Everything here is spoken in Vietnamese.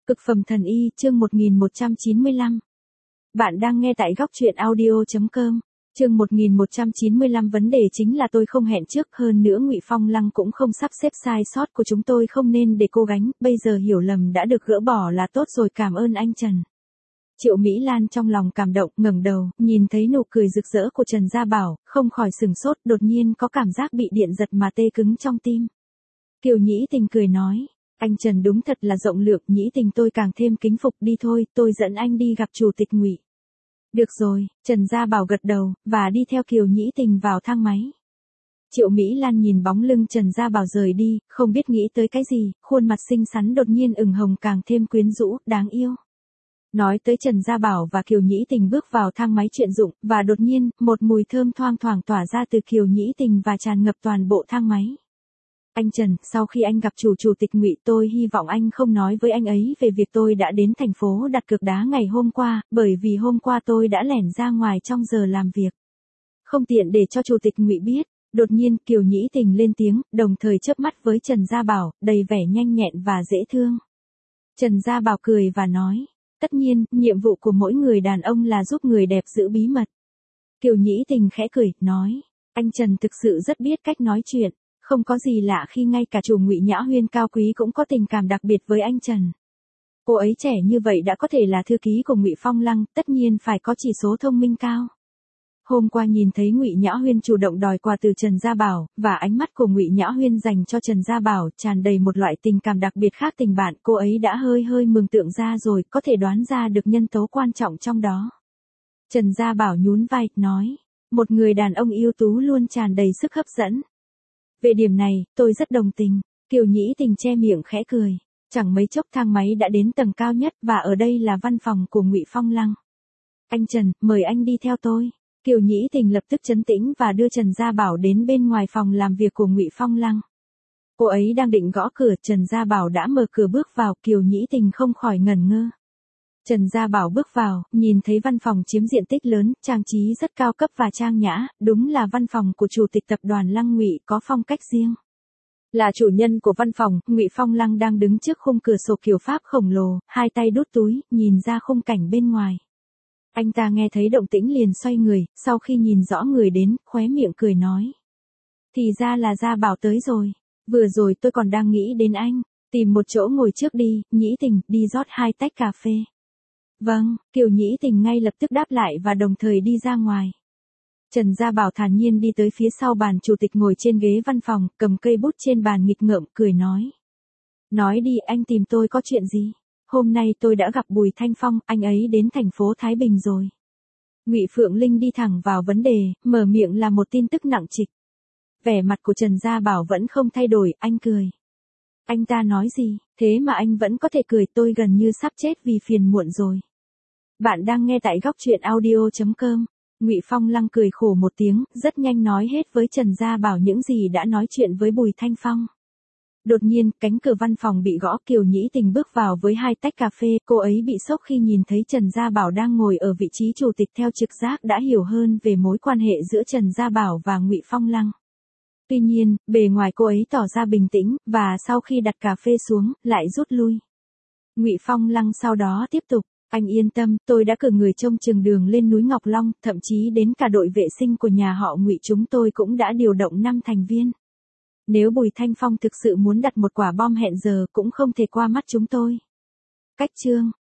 Cực phẩm thần y, chương 1195. Bạn đang nghe tại góc truyện audio.com. Chương 1195 vấn đề chính là tôi không hẹn trước, hơn nữa Ngụy Phong Lăng cũng không sắp xếp sai sót của chúng tôi không nên để cô gánh, bây giờ hiểu lầm đã được gỡ bỏ là tốt rồi, cảm ơn anh Trần. Triệu Mỹ Lan trong lòng cảm động, ngẩng đầu, nhìn thấy nụ cười rực rỡ của Trần Gia Bảo, không khỏi sừng sốt, đột nhiên có cảm giác bị điện giật mà tê cứng trong tim. Kiều Nhĩ Tình cười nói, anh Trần đúng thật là rộng lượng, Nhĩ Tình tôi càng thêm kính phục, đi thôi, tôi dẫn anh đi gặp chủ tịch Ngụy. Được rồi, Trần Gia Bảo gật đầu, và đi theo Kiều Nhĩ Tình vào thang máy. Triệu Mỹ Lan nhìn bóng lưng Trần Gia Bảo rời đi, không biết nghĩ tới cái gì, khuôn mặt xinh xắn đột nhiên ửng hồng càng thêm quyến rũ, đáng yêu. Nói tới Trần Gia Bảo và Kiều Nhĩ Tình bước vào thang máy chuyên dụng, và đột nhiên, một mùi thơm thoang thoảng tỏa ra từ Kiều Nhĩ Tình và tràn ngập toàn bộ thang máy. Anh Trần, sau khi anh gặp chủ tịch Ngụy, tôi hy vọng anh không nói với anh ấy về việc tôi đã đến thành phố đặt cược đá ngày hôm qua, bởi vì hôm qua tôi đã lẻn ra ngoài trong giờ làm việc. Không tiện để cho chủ tịch Ngụy biết. Đột nhiên Kiều Nhĩ Tình lên tiếng, đồng thời chớp mắt với Trần Gia Bảo, đầy vẻ nhanh nhẹn và dễ thương. Trần Gia Bảo cười và nói, tất nhiên, nhiệm vụ của mỗi người đàn ông là giúp người đẹp giữ bí mật. Kiều Nhĩ Tình khẽ cười, nói, anh Trần thực sự rất biết cách nói chuyện. Không có gì lạ khi ngay cả chủ Ngụy Nhã Huyên cao quý cũng có tình cảm đặc biệt với anh Trần. Cô ấy trẻ như vậy đã có thể là thư ký của Ngụy Phong Lăng, tất nhiên phải có chỉ số thông minh cao. Hôm qua nhìn thấy Ngụy Nhã Huyên chủ động đòi quà từ Trần Gia Bảo, và ánh mắt của Ngụy Nhã Huyên dành cho Trần Gia Bảo tràn đầy một loại tình cảm đặc biệt khác tình bạn, cô ấy đã hơi mường tượng ra rồi, có thể đoán ra được nhân tố quan trọng trong đó. Trần Gia Bảo nhún vai, nói, một người đàn ông ưu tú luôn tràn đầy sức hấp dẫn. Về điểm này, tôi rất đồng tình. Kiều Nhĩ Tình che miệng khẽ cười. Chẳng mấy chốc thang máy đã đến tầng cao nhất, và ở đây là văn phòng của Ngụy Phong Lăng. Anh Trần, mời anh đi theo tôi. Kiều Nhĩ Tình lập tức trấn tĩnh và đưa Trần Gia Bảo đến bên ngoài phòng làm việc của Ngụy Phong Lăng. Cô ấy đang định gõ cửa, Trần Gia Bảo đã mở cửa bước vào, Kiều Nhĩ Tình không khỏi ngẩn ngơ. Trần Gia Bảo bước vào, nhìn thấy văn phòng chiếm diện tích lớn, trang trí rất cao cấp và trang nhã, đúng là văn phòng của chủ tịch tập đoàn Lăng Ngụy, có phong cách riêng. Là chủ nhân của văn phòng, Ngụy Phong Lăng đang đứng trước khung cửa sổ kiểu Pháp khổng lồ, hai tay đút túi, nhìn ra khung cảnh bên ngoài. Anh ta nghe thấy động tĩnh liền xoay người, sau khi nhìn rõ người đến, khóe miệng cười nói. Thì ra là Gia Bảo tới rồi. Vừa rồi tôi còn đang nghĩ đến anh. Tìm một chỗ ngồi trước đi, Nhĩ Tình, đi rót 2 tách cà phê. Vâng, Kiều Nhĩ Tình ngay lập tức đáp lại và đồng thời đi ra ngoài. Trần Gia Bảo thản nhiên đi tới phía sau bàn chủ tịch ngồi trên ghế văn phòng, cầm cây bút trên bàn nghịch ngợm, cười nói. Nói đi, anh tìm tôi có chuyện gì? Hôm nay tôi đã gặp Bùi Thanh Phong, anh ấy đến thành phố Thái Bình rồi. Ngụy Phượng Linh đi thẳng vào vấn đề, mở miệng là một tin tức nặng trịch. Vẻ mặt của Trần Gia Bảo vẫn không thay đổi, anh cười. Anh ta nói gì, thế mà anh vẫn có thể cười, tôi gần như sắp chết vì phiền muộn rồi. Bạn đang nghe tại góc truyện audio.com. Ngụy Phong Lăng cười khổ một tiếng, rất nhanh nói hết với Trần Gia Bảo những gì đã nói chuyện với Bùi Thanh Phong. Đột nhiên, cánh cửa văn phòng bị gõ, Kiều Nhĩ Tình bước vào với 2 tách cà phê, cô ấy bị sốc khi nhìn thấy Trần Gia Bảo đang ngồi ở vị trí chủ tịch, theo trực giác đã hiểu hơn về mối quan hệ giữa Trần Gia Bảo và Ngụy Phong Lăng. Tuy nhiên, bề ngoài cô ấy tỏ ra bình tĩnh, và sau khi đặt cà phê xuống, lại rút lui. Ngụy Phong Lăng sau đó tiếp tục, anh yên tâm, tôi đã cử người trông chừng đường lên núi Ngọc Long, thậm chí đến cả đội vệ sinh của nhà họ Ngụy chúng tôi cũng đã điều động 5 thành viên. Nếu Bùi Thanh Phong thực sự muốn đặt một quả bom hẹn giờ cũng không thể qua mắt chúng tôi. Cách chương